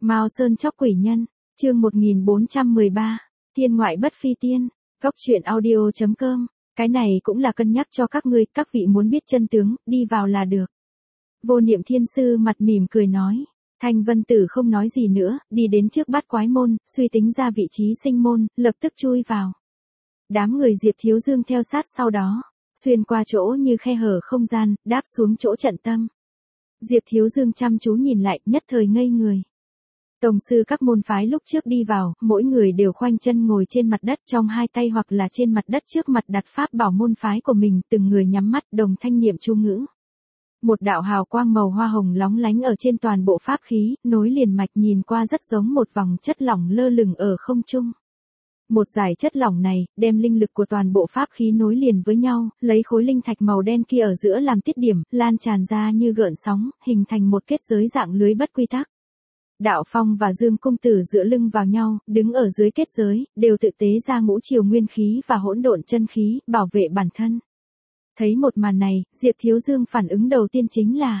Mao Sơn chóc quỷ nhân, chương 1413, thiên ngoại bất phi tiên, góc truyện audio.com, cái này cũng là cân nhắc cho các ngươi, các vị muốn biết chân tướng, đi vào là được. Vô Niệm Thiên Sư mặt mỉm cười nói. Thanh Vân Tử không nói gì nữa, đi đến trước bát quái môn, suy tính ra vị trí sinh môn, lập tức chui vào. Đám người Diệp Thiếu Dương theo sát sau đó, xuyên qua chỗ như khe hở không gian, đáp xuống chỗ trận tâm. Diệp Thiếu Dương chăm chú nhìn lại, nhất thời ngây người. Tổng sư các môn phái lúc trước đi vào, mỗi người đều khoanh chân ngồi trên mặt đất trong hai tay hoặc là trên mặt đất trước mặt đặt pháp bảo môn phái của mình, từng người nhắm mắt đồng thanh niệm chú ngữ. Một đạo hào quang màu hoa hồng lóng lánh ở trên toàn bộ pháp khí, nối liền mạch nhìn qua rất giống một vòng chất lỏng lơ lửng ở không trung. Một dải chất lỏng này, đem linh lực của toàn bộ pháp khí nối liền với nhau, lấy khối linh thạch màu đen kia ở giữa làm tiết điểm, lan tràn ra như gợn sóng, hình thành một kết giới dạng lưới bất quy tắc. Đạo Phong và Dương Cung Tử dựa lưng vào nhau, đứng ở dưới kết giới, đều tự tế ra ngũ triều nguyên khí và hỗn độn chân khí, bảo vệ bản thân. Thấy một màn này, Diệp Thiếu Dương phản ứng đầu tiên chính là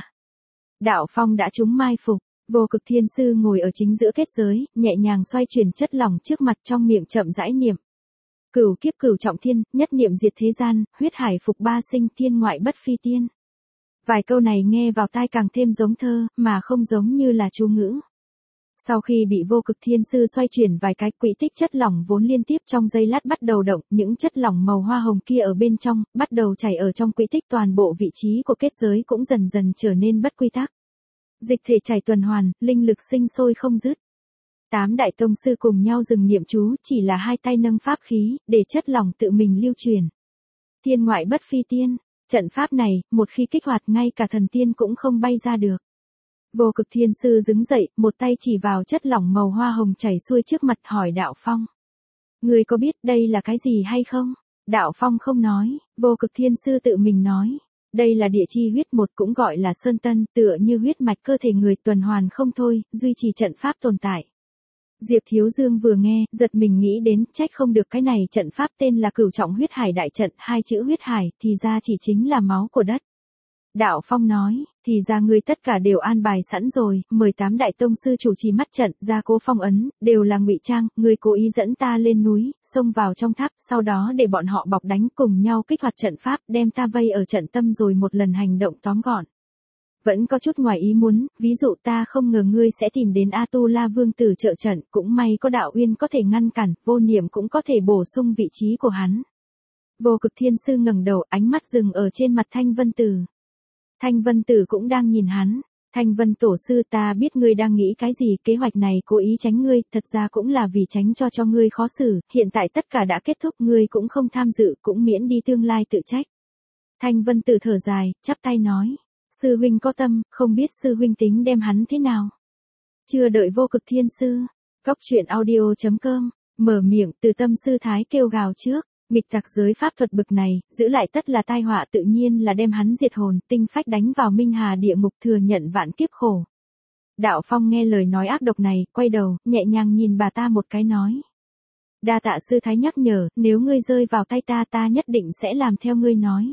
Đạo Phong đã trúng mai phục. Vô Cực Thiên Sư ngồi ở chính giữa kết giới, nhẹ nhàng xoay chuyển chất lỏng trước mặt, trong miệng chậm rãi niệm. Cửu kiếp cửu trọng thiên, nhất niệm diệt thế gian, huyết hải phục ba sinh, thiên ngoại bất phi tiên. Vài câu này nghe vào tai càng thêm giống thơ, mà không giống như là chú ngữ. Sau khi bị Vô Cực Thiên Sư xoay chuyển vài cái, quỹ tích chất lỏng vốn liên tiếp trong giây lát bắt đầu động, những chất lỏng màu hoa hồng kia ở bên trong, bắt đầu chảy ở trong quỹ tích, toàn bộ vị trí của kết giới cũng dần dần trở nên bất quy tắc. Dịch thể chảy tuần hoàn, linh lực sinh sôi không dứt. 8 đại tông sư cùng nhau dừng niệm chú, chỉ là hai tay nâng pháp khí, để chất lỏng tự mình lưu truyền. Thiên ngoại bất phi tiên, trận pháp này, một khi kích hoạt ngay cả thần tiên cũng không bay ra được. Vô Cực Thiên Sư đứng dậy, một tay chỉ vào chất lỏng màu hoa hồng chảy xuôi trước mặt, hỏi Đạo Phong. Người có biết đây là cái gì hay không? Đạo Phong không nói, Vô Cực Thiên Sư tự mình nói. Đây là địa chi huyết, một cũng gọi là sơn tân, tựa như huyết mạch cơ thể người tuần hoàn không thôi, duy trì trận pháp tồn tại. Diệp Thiếu Dương vừa nghe, giật mình nghĩ đến, trách không được cái này trận pháp tên là Cửu Trọng Huyết Hải Đại Trận, hai chữ huyết hải, thì ra chỉ chính là máu của đất. Đạo Phong nói, thì ra ngươi tất cả đều an bài sẵn rồi, 18 đại tông sư chủ trì mắt trận, gia cố phong ấn, đều là ngụy trang, ngươi cố ý dẫn ta lên núi, xông vào trong tháp, sau đó để bọn họ bọc đánh cùng nhau kích hoạt trận pháp, đem ta vây ở trận tâm rồi một lần hành động tóm gọn. Vẫn có chút ngoài ý muốn, ví dụ ta không ngờ ngươi sẽ tìm đến A-tu-la Vương Tử trợ trận, cũng may có Đạo Uyên có thể ngăn cản, Vô Niệm cũng có thể bổ sung vị trí của hắn. Vô Cực Thiên Sư ngẩng đầu, ánh mắt dừng ở trên mặt Thanh Vân Tử. Thanh Vân Tử cũng đang nhìn hắn. Thanh Vân Tổ Sư, ta biết ngươi đang nghĩ cái gì, kế hoạch này cố ý tránh ngươi, thật ra cũng là vì tránh cho ngươi khó xử, hiện tại tất cả đã kết thúc, ngươi cũng không tham dự, cũng miễn đi tương lai tự trách. Thanh Vân Tử thở dài, chắp tay nói, sư huynh có tâm, không biết sư huynh tính đem hắn thế nào. Chưa đợi Vô Cực Thiên Sư, góc truyện audio.com, mở miệng, Từ Tâm Sư Thái kêu gào trước. Nghịch tặc giới pháp thuật bực này, giữ lại tất là tai họa, tự nhiên là đem hắn diệt hồn, tinh phách đánh vào minh hà địa ngục, thừa nhận vạn kiếp khổ. Đạo Phong nghe lời nói ác độc này, quay đầu, nhẹ nhàng nhìn bà ta một cái nói. Đa tạ sư thái nhắc nhở, nếu ngươi rơi vào tay ta, ta nhất định sẽ làm theo ngươi nói.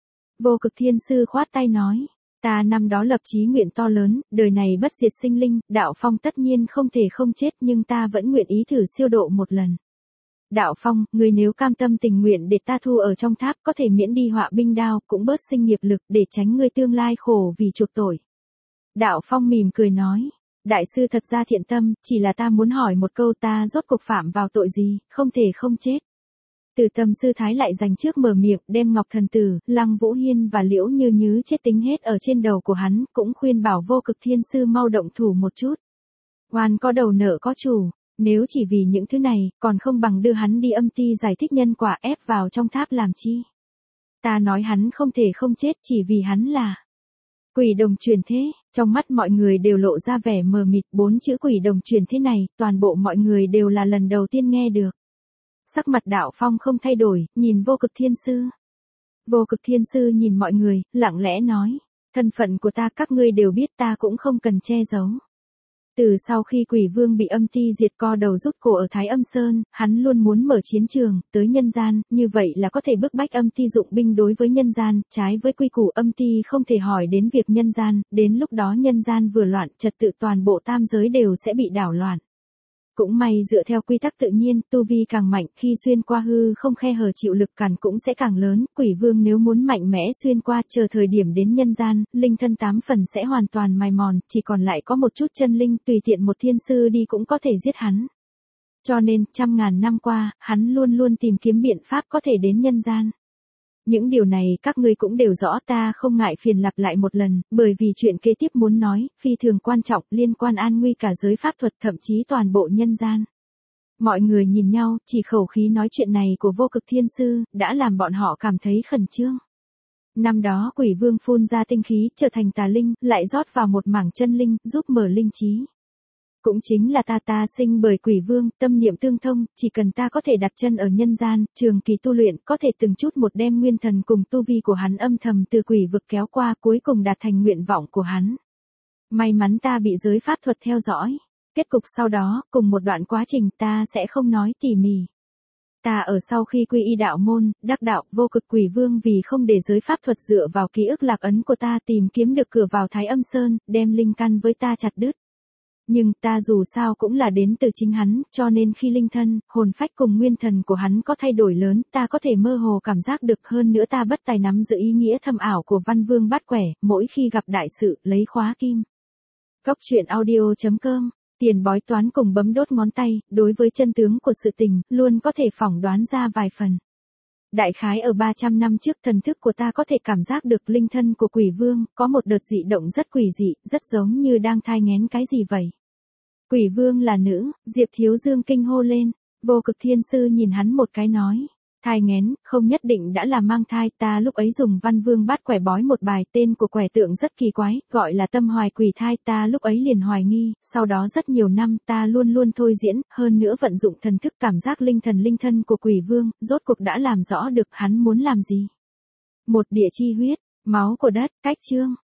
Vô Cực Thiên Sư khoát tay nói. Ta năm đó lập chí nguyện to lớn, đời này bất diệt sinh linh, Đạo Phong tất nhiên không thể không chết, nhưng ta vẫn nguyện ý thử siêu độ một lần. Đạo Phong, người nếu cam tâm tình nguyện để ta thu ở trong tháp, có thể miễn đi họa binh đao, cũng bớt sinh nghiệp lực, để tránh ngươi tương lai khổ vì chuộc tội. Đạo Phong mỉm cười nói, đại sư thật ra thiện tâm, chỉ là ta muốn hỏi một câu, ta rốt cuộc phạm vào tội gì, không thể không chết. Từ Tâm Sư Thái lại dành trước mở miệng, đem Ngọc Thần Tử, Lăng Vũ Hiên và Liễu Như Nhứ chết tính hết ở trên đầu của hắn, cũng khuyên bảo Vô Cực Thiên Sư mau động thủ một chút. Oan có đầu nợ có chủ. Nếu chỉ vì những thứ này, còn không bằng đưa hắn đi âm ti giải thích nhân quả, ép vào trong tháp làm chi. Ta nói hắn không thể không chết, chỉ vì hắn là quỷ đồng truyền thế. Trong mắt mọi người đều lộ ra vẻ mờ mịt, 4 chữ quỷ đồng truyền thế này, toàn bộ mọi người đều là lần đầu tiên nghe được. Sắc mặt Đạo Phong không thay đổi, nhìn Vô Cực Thiên Sư. Vô Cực Thiên Sư nhìn mọi người, lặng lẽ nói, thân phận của ta các ngươi đều biết, ta cũng không cần che giấu. Từ sau khi quỷ vương bị âm ti diệt co đầu rút cổ ở Thái Âm Sơn, hắn luôn muốn mở chiến trường, tới nhân gian, như vậy là có thể bức bách âm ti dụng binh đối với nhân gian, trái với quy củ âm ti không thể hỏi đến việc nhân gian, đến lúc đó nhân gian vừa loạn, trật tự toàn bộ tam giới đều sẽ bị đảo loạn. Cũng may dựa theo quy tắc tự nhiên, tu vi càng mạnh, khi xuyên qua hư không khe hở chịu lực cản cũng sẽ càng lớn, quỷ vương nếu muốn mạnh mẽ xuyên qua, chờ thời điểm đến nhân gian, linh thân 8 phần sẽ hoàn toàn mài mòn, chỉ còn lại có một chút chân linh, tùy tiện một thiên sư đi cũng có thể giết hắn. Cho nên, trăm ngàn năm qua, hắn luôn luôn tìm kiếm biện pháp có thể đến nhân gian. Những điều này các ngươi cũng đều rõ, ta không ngại phiền lặp lại một lần, bởi vì chuyện kế tiếp muốn nói, phi thường quan trọng, liên quan an nguy cả giới pháp thuật thậm chí toàn bộ nhân gian. Mọi người nhìn nhau, chỉ khẩu khí nói chuyện này của vô cực thiên sư, đã làm bọn họ cảm thấy khẩn trương. Năm đó quỷ vương phun ra tinh khí, trở thành tà linh, lại rót vào một mảng chân linh, giúp mở linh trí. Cũng chính là ta sinh bởi quỷ vương, tâm niệm tương thông, chỉ cần ta có thể đặt chân ở nhân gian, trường kỳ tu luyện, có thể từng chút một đem nguyên thần cùng tu vi của hắn âm thầm từ quỷ vực kéo qua, cuối cùng đạt thành nguyện vọng của hắn. May mắn ta bị giới pháp thuật theo dõi. Kết cục sau đó, cùng một đoạn quá trình ta sẽ không nói tỉ mỉ. Ta ở sau khi quy y đạo môn, đắc đạo, vô cực quỷ vương vì không để giới pháp thuật dựa vào ký ức lạc ấn của ta tìm kiếm được cửa vào Thái Âm Sơn, đem linh căn với ta chặt đứt. Nhưng ta dù sao cũng là đến từ chính hắn, cho nên khi linh thân, hồn phách cùng nguyên thần của hắn có thay đổi lớn, ta có thể mơ hồ cảm giác được, hơn nữa ta bất tài nắm giữ ý nghĩa thâm ảo của Văn Vương Bát Quẻ, mỗi khi gặp đại sự, lấy khóa kim. Cốc truyện audio.com, tiền bói toán cùng bấm đốt ngón tay, đối với chân tướng của sự tình, luôn có thể phỏng đoán ra vài phần. Đại khái ở 300 năm trước thần thức của ta có thể cảm giác được linh thân của quỷ vương, có một đợt dị động rất quỷ dị, rất giống như đang thai nghén cái gì vậy. Quỷ vương là nữ, Diệp Thiếu Dương kinh hô lên, vô cực thiên sư nhìn hắn một cái nói. Thai nghén, không nhất định đã là mang thai, ta lúc ấy dùng Văn Vương Bát Quẻ bói một bài, tên của quẻ tượng rất kỳ quái, gọi là tâm hoài quỷ thai, ta lúc ấy liền hoài nghi, sau đó rất nhiều năm ta luôn luôn thôi diễn, hơn nữa vận dụng thần thức cảm giác linh thân của quỷ vương, rốt cuộc đã làm rõ được hắn muốn làm gì. Một địa chi huyết, máu của đất, cách chương.